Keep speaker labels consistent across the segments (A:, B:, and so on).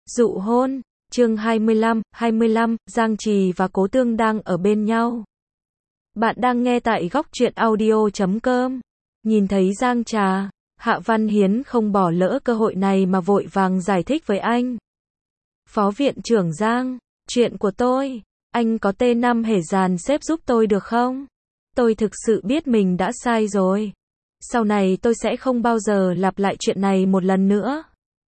A: Dụ hôn, chương 25, Giang Trì và Cố Tương đang ở bên nhau. Bạn đang nghe tại góc truyện audio.com. Nhìn thấy Giang Trà, Hạ Văn Hiến không bỏ lỡ cơ hội này mà vội vàng giải thích với anh. Phó viện trưởng Giang, chuyện của tôi, anh có T5 hề dàn xếp giúp tôi được không? Tôi thực sự biết mình đã sai rồi. Sau này tôi sẽ không bao giờ lặp lại chuyện này một lần nữa.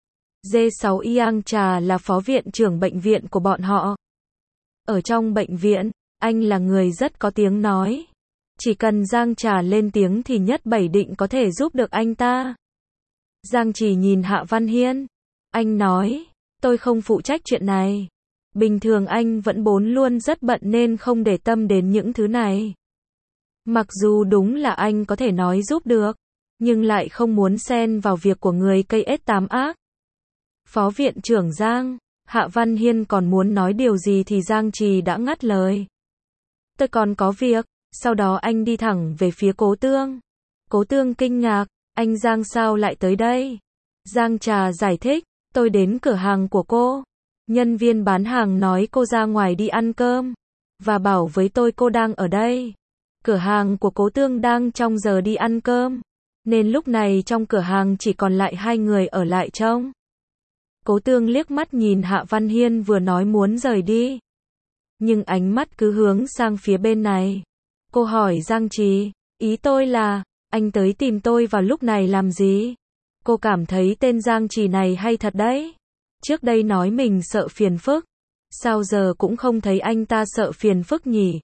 A: D6 Giang Trà là phó viện trưởng bệnh viện của bọn họ. Ở trong bệnh viện, anh là người rất có tiếng nói. Chỉ cần Giang Trà lên tiếng thì nhất bảy định có thể giúp được anh ta. Giang Trì nhìn Hạ Văn Hiên. Anh nói, tôi không phụ trách chuyện này. Bình thường anh vẫn luôn rất bận nên không để tâm đến những thứ này. Mặc dù đúng là anh có thể nói giúp được, nhưng lại không muốn xen vào việc của người cây S8 ác. Phó viện trưởng Giang, Hạ Văn Hiên còn muốn nói điều gì thì Giang Trì đã ngắt lời. Tôi còn có việc, sau đó anh đi thẳng về phía Cố Tương. Cố Tương kinh ngạc, anh Giang sao lại tới đây? Giang Trà giải thích, tôi đến cửa hàng của cô. Nhân viên bán hàng nói cô ra ngoài đi ăn cơm, và bảo với tôi cô đang ở đây. Cửa hàng của Cố Tương đang trong giờ đi ăn cơm, nên lúc này trong cửa hàng chỉ còn lại hai người ở lại trông. Cố Tương liếc mắt nhìn Hạ Văn Hiên vừa nói muốn rời đi, nhưng ánh mắt cứ hướng sang phía bên này. Cô hỏi Giang Trì, ý tôi là, anh tới tìm tôi vào lúc này làm gì? Cô cảm thấy tên Giang Trì này hay thật đấy. Trước đây nói mình sợ phiền phức, sao giờ cũng không thấy anh ta sợ phiền phức nhỉ?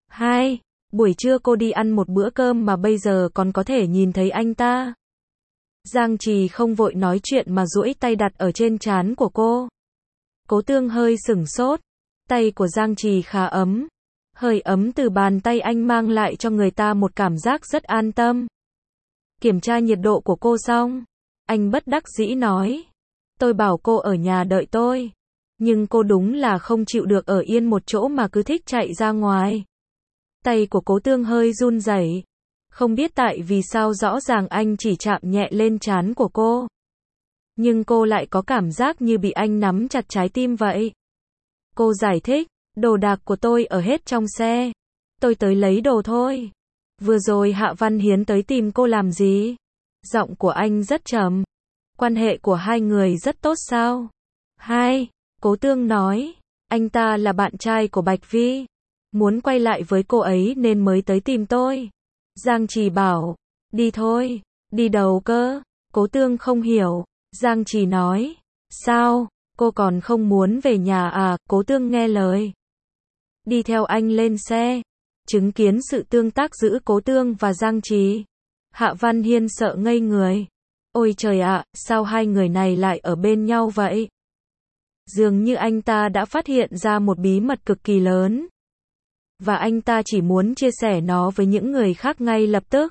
A: Buổi trưa cô đi ăn một bữa cơm mà bây giờ còn có thể nhìn thấy anh ta. Giang Trì không vội nói chuyện mà duỗi tay đặt ở trên trán của cô. Cố Tương hơi sửng sốt. Tay của Giang Trì khá ấm. Hơi ấm từ bàn tay anh mang lại cho người ta một cảm giác rất an tâm. Kiểm tra nhiệt độ của cô xong, anh bất đắc dĩ nói. Tôi bảo cô ở nhà đợi tôi, nhưng cô đúng là không chịu được ở yên một chỗ mà cứ thích chạy ra ngoài. Tay của Cố Tương hơi run rẩy. Không biết tại vì sao rõ ràng anh chỉ chạm nhẹ lên trán của cô, nhưng cô lại có cảm giác như bị anh nắm chặt trái tim vậy. Cô giải thích, đồ đạc của tôi ở hết trong xe. Tôi tới lấy đồ thôi. Vừa rồi Hạ Văn Hiến tới tìm cô làm gì? Giọng của anh rất trầm. Quan hệ của hai người rất tốt sao? Cố Tương nói, anh ta là bạn trai của Bạch Vi, muốn quay lại với cô ấy nên mới tới tìm tôi. Giang Trì bảo, đi thôi. Đi đâu cơ? Cố Tương không hiểu. Giang Trì nói, sao, cô còn không muốn về nhà à? Cố Tương nghe lời, đi theo anh lên xe. Chứng kiến sự tương tác giữa Cố Tương và Giang Trì, Hạ Văn Hiên sợ ngây người. Ôi trời ạ, sao hai người này lại ở bên nhau vậy? Dường như anh ta đã phát hiện ra một bí mật cực kỳ lớn, và anh ta chỉ muốn chia sẻ nó với những người khác ngay lập tức.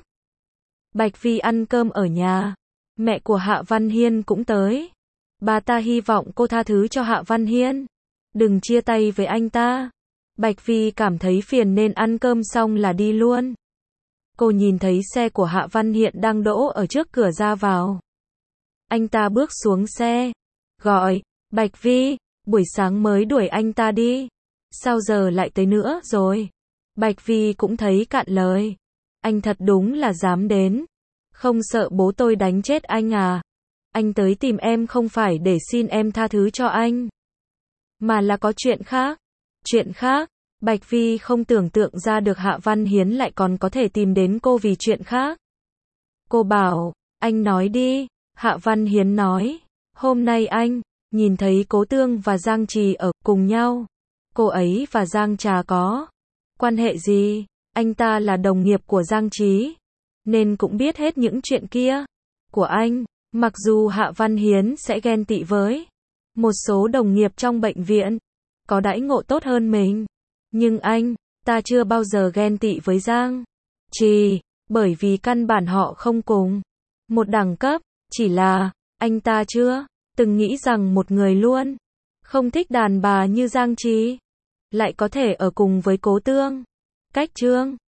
A: Bạch Vi ăn cơm ở nhà. Mẹ của Hạ Văn Hiên cũng tới. Bà ta hy vọng cô tha thứ cho Hạ Văn Hiên, đừng chia tay với anh ta. Bạch Vi cảm thấy phiền nên ăn cơm xong là đi luôn. Cô nhìn thấy xe của Hạ Văn Hiên đang đỗ ở trước cửa ra vào. Anh ta bước xuống xe, gọi, Bạch Vi, buổi sáng mới đuổi anh ta đi, sao giờ lại tới nữa rồi? Bạch Vi cũng thấy cạn lời. Anh thật đúng là dám đến. Không sợ bố tôi đánh chết anh à? Anh tới tìm em không phải để xin em tha thứ cho anh, mà là có chuyện khác. Chuyện khác? Bạch Vi không tưởng tượng ra được Hạ Văn Hiến lại còn có thể tìm đến cô vì chuyện khác. Cô bảo, anh nói đi. Hạ Văn Hiến nói, hôm nay anh nhìn thấy Cố Tương và Giang Trì ở cùng nhau. Cô ấy và Giang Trà có quan hệ gì? Anh ta là đồng nghiệp của Giang Trì, nên cũng biết hết những chuyện kia của anh. Mặc dù Hạ Văn Hiến sẽ ghen tị với một số đồng nghiệp trong bệnh viện có đãi ngộ tốt hơn mình, nhưng anh ta chưa bao giờ ghen tị với Giang Trì, bởi vì căn bản họ không cùng một đẳng cấp. Chỉ là anh ta chưa từng nghĩ rằng một người luôn không thích đàn bà như Giang Trì lại có thể ở cùng với Cố Tương. Cách chương